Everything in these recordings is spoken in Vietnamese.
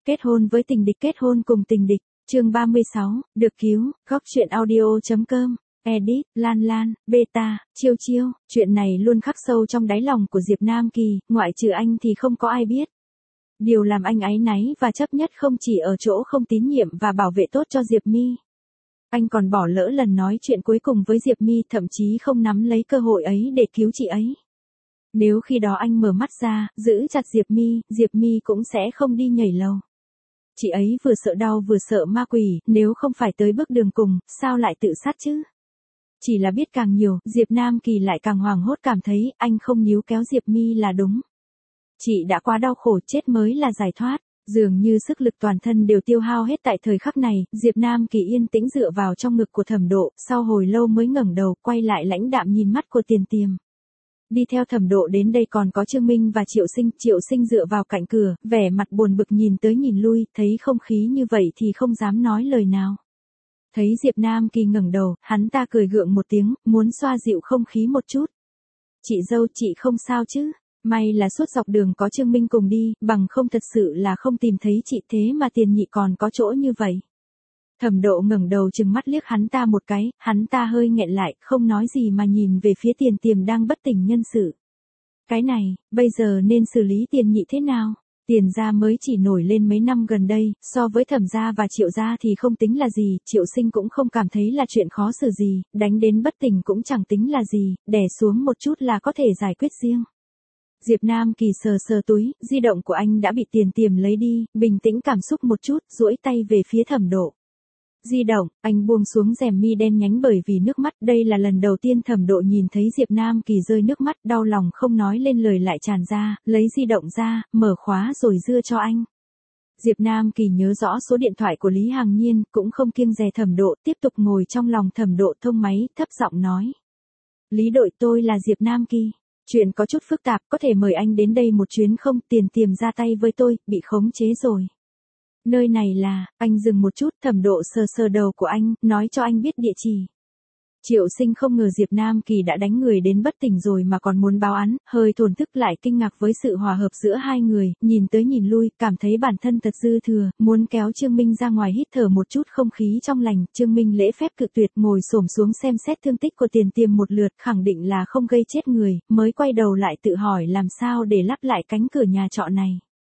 Kết hôn với tình địch, kết hôn cùng tình địch, chương 36, được cứu, góc truyện audio.com, edit, Lan Lan, beta, Chiêu Chiêu, chuyện này luôn khắc sâu trong đáy lòng của Diệp Nam Kỳ, ngoại trừ anh thì không có ai biết. Điều làm anh áy náy và chấp nhất không chỉ ở chỗ không tín nhiệm và bảo vệ tốt cho Diệp My. Anh còn bỏ lỡ lần nói chuyện cuối cùng với Diệp My, thậm chí không nắm lấy cơ hội ấy để cứu chị ấy. Nếu khi đó anh mở mắt ra, giữ chặt Diệp My cũng sẽ không đi nhảy lầu. Chị ấy vừa sợ đau vừa sợ ma quỷ, nếu không phải tới bước đường cùng, sao lại tự sát chứ? Chỉ là biết càng nhiều, Diệp Nam Kỳ lại càng hoảng hốt, cảm thấy anh không níu kéo Diệp My là đúng. Chị đã quá đau khổ, chết mới là giải thoát. Dường như sức lực toàn thân đều tiêu hao hết tại thời khắc này, Diệp Nam Kỳ yên tĩnh dựa vào trong ngực của Thẩm Độ, sau hồi lâu mới ngẩng đầu, quay lại lãnh đạm nhìn mắt của Tiền Tiềm. Đi theo Thẩm Độ đến đây còn có Trương Minh và Triệu Sinh dựa vào cạnh cửa, vẻ mặt buồn bực nhìn tới nhìn lui, thấy không khí như vậy thì không dám nói lời nào. Thấy Diệp Nam Kỳ ngẩng đầu, hắn ta cười gượng một tiếng, muốn xoa dịu không khí một chút. Chị dâu, chị không sao chứ? May là suốt dọc đường có Trương Minh cùng đi, bằng không thật sự là không tìm thấy chị, thế mà Tiền nhị còn có chỗ như vậy. Thẩm Độ ngẩng đầu trừng mắt liếc hắn ta một cái, hắn ta hơi nghẹn lại, không nói gì mà nhìn về phía Tiền Tiềm đang bất tỉnh nhân sự. Cái này, bây giờ nên xử lý Tiền nhị thế nào? Tiền gia mới chỉ nổi lên mấy năm gần đây, so với Thẩm gia và Triệu gia thì không tính là gì, Triệu Sinh cũng không cảm thấy là chuyện khó xử gì, đánh đến bất tỉnh cũng chẳng tính là gì, đè xuống một chút là có thể giải quyết riêng. Diệp Nam Kỳ sờ túi, di động của anh đã bị Tiền Tiềm lấy đi, bình tĩnh cảm xúc một chút, duỗi tay về phía Thẩm Độ. Di động, anh buông xuống rèm mi đen nhánh bởi vì nước mắt, đây là lần đầu tiên Thẩm Độ nhìn thấy Diệp Nam Kỳ rơi nước mắt, đau lòng không nói lên lời lại tràn ra, lấy di động ra, mở khóa rồi đưa cho anh. Diệp Nam Kỳ nhớ rõ số điện thoại của Lý Hằng Nhiên, cũng không kiêng dè Thẩm Độ, tiếp tục ngồi trong lòng Thẩm Độ thông máy, thấp giọng nói. Lý đội, tôi là Diệp Nam Kỳ. Chuyện có chút phức tạp, có thể mời anh đến đây một chuyến không? Tiền Tiềm ra tay với tôi, bị khống chế rồi. Nơi này là, anh dừng một chút, Thẩm Độ sờ đầu của anh, nói cho anh biết địa chỉ. Triệu Sinh không ngờ Diệp Nam Kỳ đã đánh người đến bất tỉnh rồi mà còn muốn báo án, hơi thổn thức lại kinh ngạc với sự hòa hợp giữa hai người, nhìn tới nhìn lui, cảm thấy bản thân thật dư thừa, muốn kéo Trương Minh ra ngoài hít thở một chút không khí trong lành. Trương Minh lễ phép cự tuyệt, ngồi xổm xuống xem xét thương tích của Tiền Tiềm một lượt, khẳng định là không gây chết người, mới quay đầu lại tự hỏi làm sao để lắp lại cánh cửa nhà trọ này.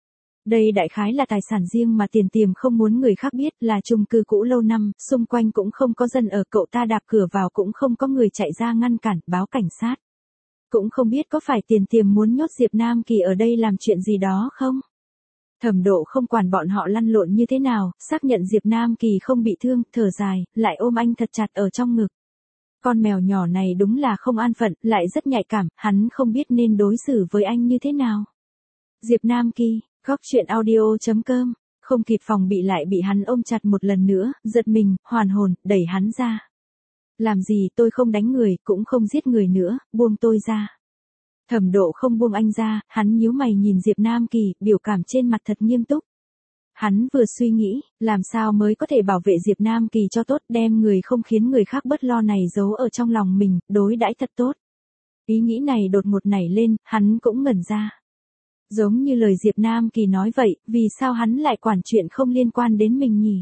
Đây đại khái là tài sản riêng mà Tiền Tiềm không muốn người khác biết, là chung cư cũ lâu năm, xung quanh cũng không có dân ở, cậu ta đạp cửa vào cũng không có người chạy ra ngăn cản, báo cảnh sát. Cũng không biết có phải Tiền Tiềm muốn nhốt Diệp Nam Kỳ ở đây làm chuyện gì đó không? Thẩm Độ không quản bọn họ lăn lộn như thế nào, xác nhận Diệp Nam Kỳ không bị thương, thở dài, lại ôm anh thật chặt ở trong ngực. Con mèo nhỏ này đúng là không an phận, lại rất nhạy cảm, hắn không biết nên đối xử với anh như thế nào. Diệp Nam Kỳ, góc truyện audio.com, không kịp phòng bị lại bị hắn ôm chặt một lần nữa, giật mình, hoàn hồn, đẩy hắn ra. Làm gì, tôi không đánh người, cũng không giết người nữa, buông tôi ra. Thẩm Độ không buông anh ra, hắn nhíu mày nhìn Diệp Nam Kỳ, biểu cảm trên mặt thật nghiêm túc. Hắn vừa suy nghĩ, làm sao mới có thể bảo vệ Diệp Nam Kỳ cho tốt, đem người không khiến người khác bớt lo này giấu ở trong lòng mình, đối đãi thật tốt. Ý nghĩ này đột ngột nảy lên, hắn cũng ngẩn ra. Giống như lời Diệp Nam Kỳ nói vậy, vì sao hắn lại quản chuyện không liên quan đến mình nhỉ?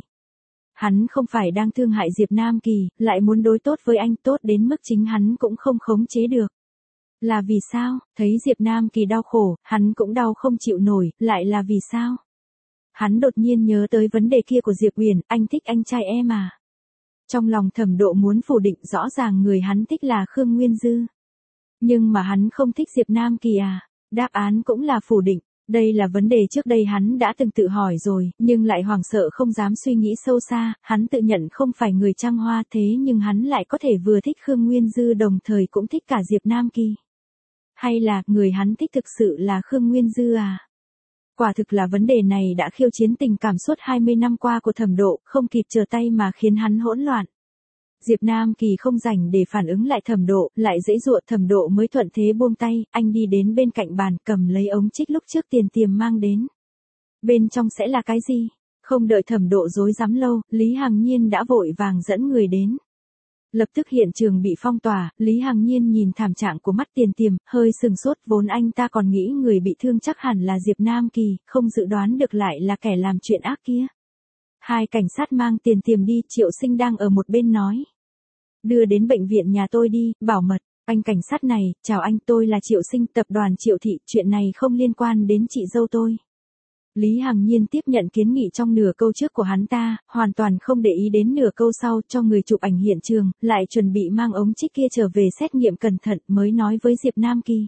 Hắn không phải đang thương hại Diệp Nam Kỳ, lại muốn đối tốt với anh, tốt đến mức chính hắn cũng không khống chế được. Là vì sao? Thấy Diệp Nam Kỳ đau khổ, hắn cũng đau không chịu nổi, lại là vì sao? Hắn đột nhiên nhớ tới vấn đề kia của Diệp Huyền, anh thích anh trai em à? Trong lòng Thẩm Độ muốn phủ định, rõ ràng người hắn thích là Khương Nguyên Dư. Nhưng mà hắn không thích Diệp Nam Kỳ à? Đáp án cũng là phủ định. Đây là vấn đề trước đây hắn đã từng tự hỏi rồi, nhưng lại hoảng sợ không dám suy nghĩ sâu xa, hắn tự nhận không phải người trăng hoa, thế nhưng hắn lại có thể vừa thích Khương Nguyên Dư đồng thời cũng thích cả Diệp Nam Kỳ. Hay là, người hắn thích thực sự là Khương Nguyên Dư à? Quả thực là vấn đề này đã khiêu chiến tình cảm suốt 20 năm qua của Thẩm Độ, không kịp trở tay mà khiến hắn hỗn loạn. Diệp Nam Kỳ không rảnh để phản ứng lại Thẩm Độ, lại giãy giụa, Thẩm Độ mới thuận thế buông tay, anh đi đến bên cạnh bàn, cầm lấy ống trích lúc trước Tiền Tiềm mang đến. Bên trong sẽ là cái gì? Không đợi Thẩm Độ rối rắm lâu, Lý Hằng Nhiên đã vội vàng dẫn người đến. Lập tức hiện trường bị phong tỏa, Lý Hằng Nhiên nhìn thảm trạng của mắt Tiền Tiềm, hơi sừng sốt, vốn anh ta còn nghĩ người bị thương chắc hẳn là Diệp Nam Kỳ, không dự đoán được lại là kẻ làm chuyện ác kia. Hai cảnh sát mang Tiền Tiềm đi, Triệu Sinh đang ở một bên nói. Đưa đến bệnh viện nhà tôi đi, bảo mật. Anh cảnh sát này, chào anh, tôi là Triệu Sinh, tập đoàn Triệu Thị, chuyện này không liên quan đến chị dâu tôi. Lý Hằng Nhiên tiếp nhận kiến nghị trong nửa câu trước của hắn ta, hoàn toàn không để ý đến nửa câu sau, cho người chụp ảnh hiện trường, lại chuẩn bị mang ống trích kia trở về xét nghiệm cẩn thận mới nói với Diệp Nam Kỳ.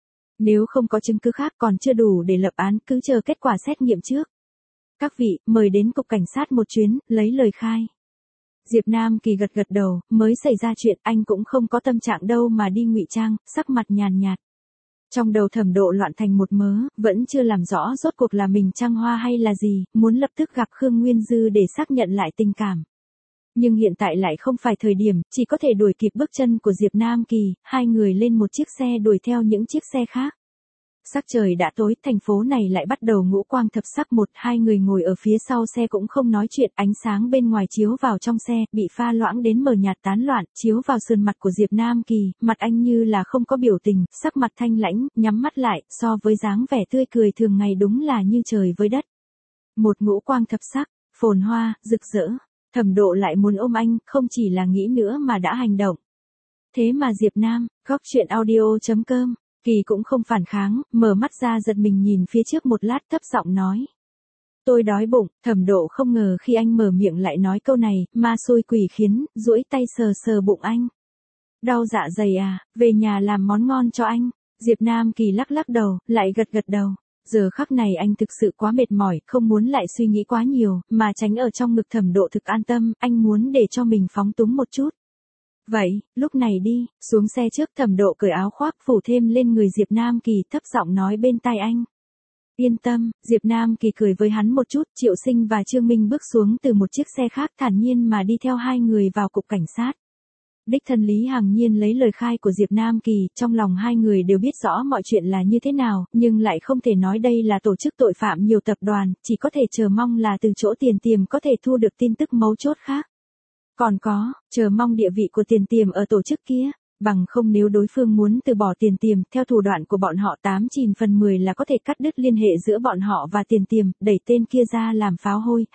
Nếu không có chứng cứ khác còn chưa đủ để lập án, cứ chờ kết quả xét nghiệm trước. Các vị, mời đến cục cảnh sát một chuyến, lấy lời khai. Diệp Nam Kỳ gật gật đầu, mới xảy ra chuyện, anh cũng không có tâm trạng đâu mà đi ngụy trang, sắc mặt nhàn nhạt. Trong đầu Thẩm Độ loạn thành một mớ, vẫn chưa làm rõ rốt cuộc là mình trăng hoa hay là gì, muốn lập tức gặp Khương Nguyên Dư để xác nhận lại tình cảm. Nhưng hiện tại lại không phải thời điểm, chỉ có thể đuổi kịp bước chân của Diệp Nam Kỳ, hai người lên một chiếc xe đuổi theo những chiếc xe khác. Sắc trời đã tối, thành phố này lại bắt đầu ngũ quang thập sắc, một hai người ngồi ở phía sau xe cũng không nói chuyện, ánh sáng bên ngoài chiếu vào trong xe, bị pha loãng đến mờ nhạt tán loạn, chiếu vào sườn mặt của Diệp Nam Kỳ, mặt anh như là không có biểu tình, sắc mặt thanh lãnh, nhắm mắt lại, so với dáng vẻ tươi cười thường ngày đúng là như trời với đất. Một ngũ quang thập sắc, phồn hoa, rực rỡ, Thẩm Độ lại muốn ôm anh, không chỉ là nghĩ nữa mà đã hành động. Thế mà Diệp Nam, góc chuyện audio.com Kỳ cũng không phản kháng, mở mắt ra giật mình nhìn phía trước một lát, thấp giọng nói. Tôi đói bụng. Thẩm Độ không ngờ khi anh mở miệng lại nói câu này, ma xui quỷ khiến, duỗi tay sờ sờ bụng anh. Đau dạ dày à, về nhà làm món ngon cho anh. Diệp Nam Kỳ lắc lắc đầu, lại gật gật đầu. Giờ khắc này anh thực sự quá mệt mỏi, không muốn lại suy nghĩ quá nhiều, mà tránh ở trong ngực Thẩm Độ thực an tâm, anh muốn để cho mình phóng túng một chút. Vậy, lúc này đi, xuống xe trước. Thẩm Độ cởi áo khoác phủ thêm lên người Diệp Nam Kỳ, thấp giọng nói bên tai anh. Yên tâm, Diệp Nam Kỳ cười với hắn một chút, Triệu Sinh và Trương Minh bước xuống từ một chiếc xe khác thản nhiên mà đi theo hai người vào cục cảnh sát. Đích thân Lý Hằng Nhiên lấy lời khai của Diệp Nam Kỳ, trong lòng hai người đều biết rõ mọi chuyện là như thế nào, nhưng lại không thể nói đây là tổ chức tội phạm nhiều tập đoàn, chỉ có thể chờ mong là từ chỗ Tiền Tiềm có thể thu được tin tức mấu chốt khác. Còn có, chờ mong địa vị của Tiền Tiềm ở tổ chức kia, bằng không nếu đối phương muốn từ bỏ Tiền Tiềm, theo thủ đoạn của bọn họ 89/10 là có thể cắt đứt liên hệ giữa bọn họ và Tiền Tiềm, đẩy tên kia ra làm pháo hôi.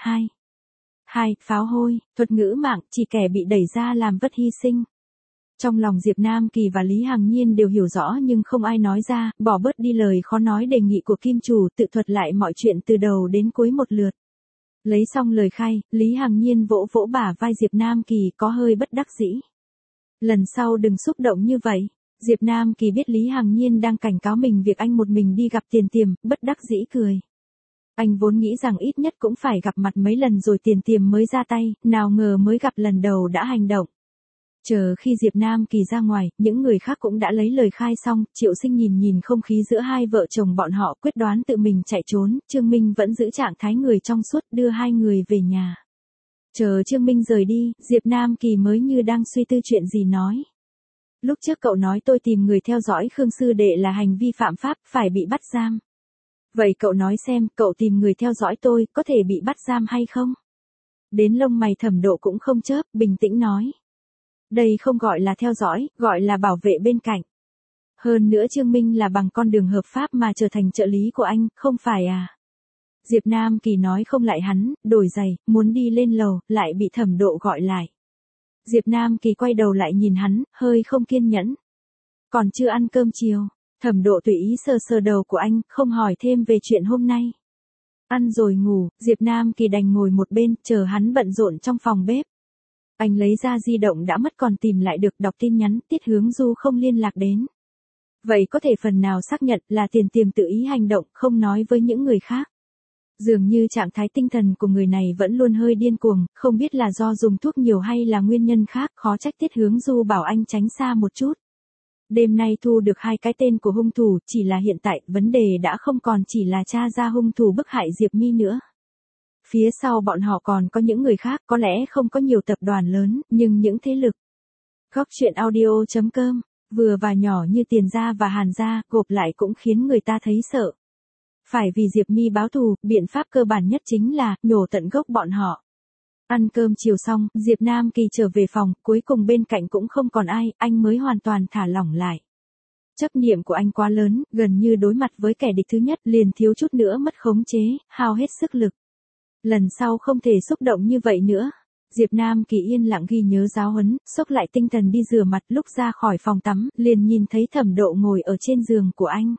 Pháo hôi, thuật ngữ mạng, chỉ kẻ bị đẩy ra làm vất hy sinh. Trong lòng Diệp Nam Kỳ và Lý Hằng Nhiên đều hiểu rõ nhưng không ai nói ra, bỏ bớt đi lời khó nói đề nghị của Kim Chủ, tự thuật lại mọi chuyện từ đầu đến cuối một lượt. Lấy xong lời khai, Lý Hằng Nhiên vỗ vỗ bả vai Diệp Nam Kỳ, có hơi bất đắc dĩ. Lần sau đừng xúc động như vậy. Diệp Nam Kỳ biết Lý Hằng Nhiên đang cảnh cáo mình việc anh một mình đi gặp Tiền Tiềm, bất đắc dĩ cười. Anh vốn nghĩ rằng ít nhất cũng phải gặp mặt mấy lần rồi Tiền Tiềm mới ra tay, nào ngờ mới gặp lần đầu đã hành động. Chờ khi Diệp Nam Kỳ ra ngoài, những người khác cũng đã lấy lời khai xong, Triệu Sinh nhìn không khí giữa hai vợ chồng bọn họ, quyết đoán tự mình chạy trốn, Trương Minh vẫn giữ trạng thái người trong suốt, đưa hai người về nhà. Chờ Trương Minh rời đi, Diệp Nam Kỳ mới như đang suy tư chuyện gì nói. Lúc trước cậu nói tôi tìm người theo dõi Khương sư đệ là hành vi phạm pháp, phải bị bắt giam. Vậy cậu nói xem, cậu tìm người theo dõi tôi, có thể bị bắt giam hay không? Đến lông mày Thẩm Độ cũng không chớp, bình tĩnh nói. Đây không gọi là theo dõi, gọi là bảo vệ bên cạnh. Hơn nữa Trương Minh là bằng con đường hợp pháp mà trở thành trợ lý của anh, không phải à? Diệp Nam Kỳ nói không lại hắn, đổi giày, muốn đi lên lầu, lại bị Thẩm Độ gọi lại. Diệp Nam Kỳ quay đầu lại nhìn hắn, hơi không kiên nhẫn. Còn chưa ăn cơm chiều. Thẩm Độ tùy ý sờ sờ đầu của anh, không hỏi thêm về chuyện hôm nay. Ăn rồi ngủ, Diệp Nam Kỳ đành ngồi một bên, chờ hắn bận rộn trong phòng bếp. Anh lấy ra di động đã mất còn tìm lại được, đọc tin nhắn, Tiết Hướng Du không liên lạc đến. Vậy có thể phần nào xác nhận là Tiền Tiềm tự ý hành động, không nói với những người khác. Dường như trạng thái tinh thần của người này vẫn luôn hơi điên cuồng, không biết là do dùng thuốc nhiều hay là nguyên nhân khác, khó trách Tiết Hướng Du bảo anh tránh xa một chút. Đêm nay thu được hai cái tên của hung thủ, chỉ là hiện tại, vấn đề đã không còn chỉ là tra ra hung thủ bức hại Diệp My nữa. Phía sau bọn họ còn có những người khác, có lẽ không có nhiều tập đoàn lớn, nhưng những thế lực. Góc chuyện audio.com, vừa và nhỏ như Tiền gia và Hàn gia, gộp lại cũng khiến người ta thấy sợ. Phải vì Diệp My báo thù, biện pháp cơ bản nhất chính là nhổ tận gốc bọn họ. Ăn cơm chiều xong, Diệp Nam Kỳ trở về phòng, cuối cùng bên cạnh cũng không còn ai, anh mới hoàn toàn thả lỏng lại. Chấp niệm của anh quá lớn, gần như đối mặt với kẻ địch thứ nhất liền thiếu chút nữa mất khống chế, hao hết sức lực. Lần sau không thể xúc động như vậy nữa. Diệp Nam Kỳ yên lặng ghi nhớ giáo huấn, xốc lại tinh thần đi rửa mặt, lúc ra khỏi phòng tắm, liền nhìn thấy Thẩm Độ ngồi ở trên giường của anh.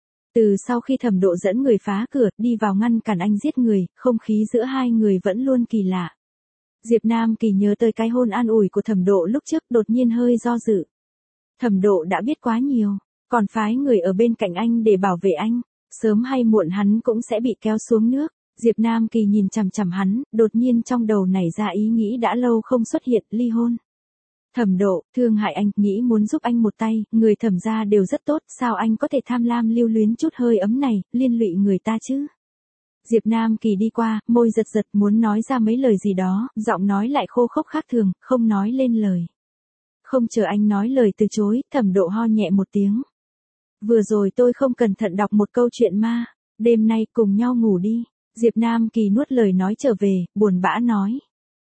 Từ sau khi Thẩm Độ dẫn người phá cửa, đi vào ngăn cản anh giết người, không khí giữa hai người vẫn luôn kỳ lạ. Diệp Nam Kỳ nhớ tới cái hôn an ủi của Thẩm Độ lúc trước, đột nhiên hơi do dự. Thẩm Độ đã biết quá nhiều, còn phái người ở bên cạnh anh để bảo vệ anh, sớm hay muộn hắn cũng sẽ bị kéo xuống nước. Diệp Nam Kỳ nhìn chằm chằm hắn, đột nhiên trong đầu nảy ra ý nghĩ đã lâu không xuất hiện, ly hôn. Thẩm Độ, thương hại anh, nghĩ muốn giúp anh một tay, người Thẩm gia đều rất tốt, sao anh có thể tham lam lưu luyến chút hơi ấm này, liên lụy người ta chứ? Diệp Nam Kỳ đi qua, môi giật giật muốn nói ra mấy lời gì đó, giọng nói lại khô khốc khác thường, không nói lên lời. Không chờ anh nói lời từ chối, Thẩm Độ ho nhẹ một tiếng. Vừa rồi tôi không cẩn thận đọc một câu chuyện ma, đêm nay cùng nhau ngủ đi. Diệp Nam Kỳ nuốt lời nói trở về, buồn bã nói.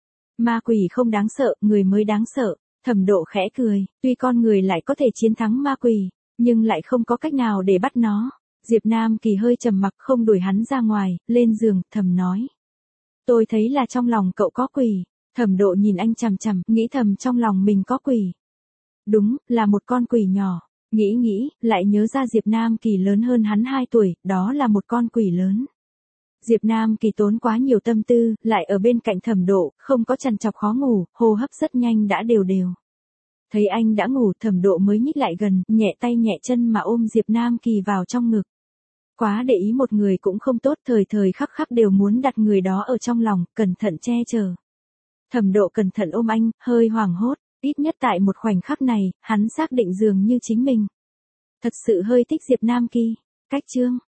Ma quỷ không đáng sợ, người mới đáng sợ. Thẩm Độ khẽ cười, tuy con người lại có thể chiến thắng ma quỷ, nhưng lại không có cách nào để bắt nó. Diệp Nam Kỳ hơi trầm mặc không đuổi hắn ra ngoài, lên giường, thầm nói. Tôi thấy là trong lòng cậu có quỷ. Thẩm Độ nhìn anh chằm chằm, nghĩ thầm trong lòng mình có quỷ. Đúng, là một con quỷ nhỏ. Nghĩ, lại nhớ ra Diệp Nam Kỳ lớn hơn hắn 2 tuổi, đó là một con quỷ lớn. Diệp Nam Kỳ tốn quá nhiều tâm tư, lại ở bên cạnh Thẩm Độ, không có trằn trọc khó ngủ, hô hấp rất nhanh đã đều đều. Thấy anh đã ngủ, Thẩm Độ mới nhích lại gần, nhẹ tay nhẹ chân mà ôm Diệp Nam Kỳ vào trong ngực. Quá để ý một người cũng không tốt, thời thời khắc khắc đều muốn đặt người đó ở trong lòng, cẩn thận che chở. Thẩm Độ cẩn thận ôm anh, hơi hoảng hốt, ít nhất tại một khoảnh khắc này, hắn xác định dường như chính mình thật sự hơi thích Diệp Nam Kỳ. Cách chương